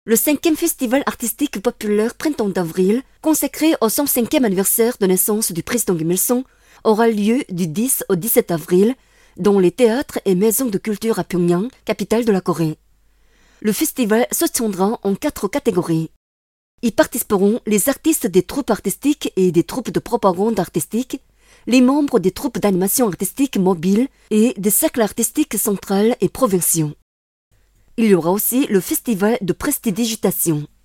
Le 5e Festival artistique populaire Printemps d'avril, consacré au 105e anniversaire de naissance du président Kim Il-sung, aura lieu du 10 au 17 avril dans les théâtres et maisons de culture à Pyongyang, capitale de la Corée. Le festival se tiendra en 4 catégories. Y participeront les artistes des troupes artistiques et des troupes de propagande artistique, les membres des troupes d'animation artistique mobiles et des cercles artistiques centrales et provinciaux. Il y aura aussi le festival de prestidigitation.